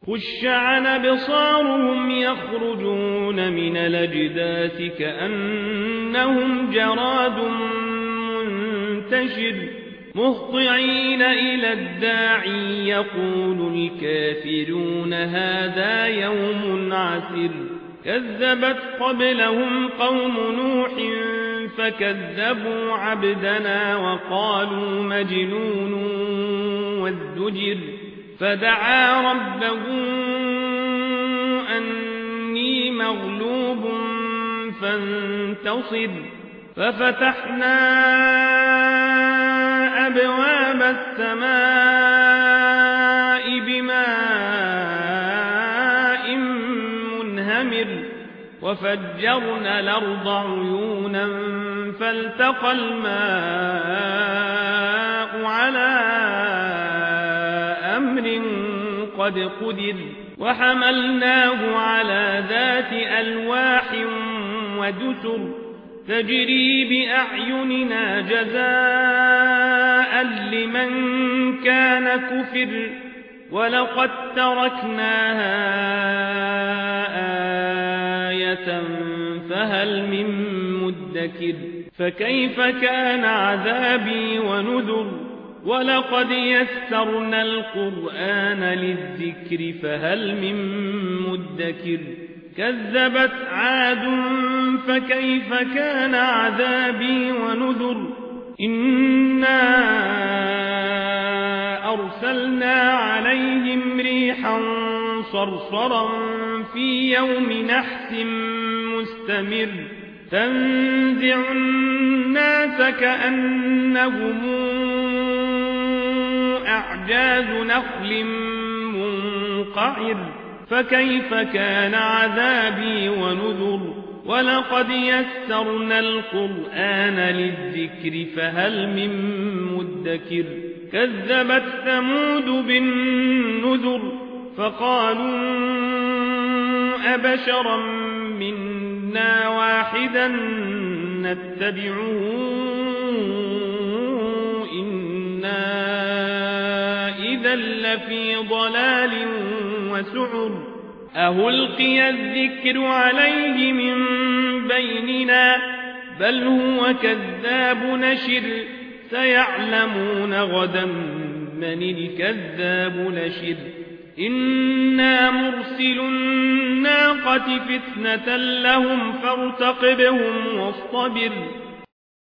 خش عن أبصارهم يخرجون من الأجداث كأنهم جراد منتشر مهطعين إلى الداعي يقول الكافرون هذا يوم عسر كذبت قبلهم قوم نوح فكذبوا عبدنا وقالوا مجنون وازدجر فدعا ربه أني مغلوب فانتصر ففتحنا أبواب السماء بماء منهمر وفجرنا الأرض عيونا فالتقى الماء على أمر قد قدر وحملناه على ذات ألواح ودسر تجري بأعيننا جزاء لمن كان كفر ولقد تركناها آية فهل من مدكر فكيف كان عذابي ونذر ولقد يسرنا القرآن للذكر فهل من مدكر كذبت عاد فكيف كان عذابي ونذر إنا أرسلنا عليهم ريحا صرصرا في يوم نحس مستمر تنزع الناس كأنهم أعجاز نخل منقعر فكيف كان عذابي ونذر ولقد يسرنا القرآن للذكر فهل من مدكر كذبت ثمود بالنذر فقالوا أبشرا منا واحدا نتبعه إنا إذا لفي ضلال وسعر أهلقي الذكر عليه من بيننا بل هو كذاب نشر سيعلمون غدا من الكذاب نشر إنا مرسل الناقة فتنة لهم فارتقبهم واصطبر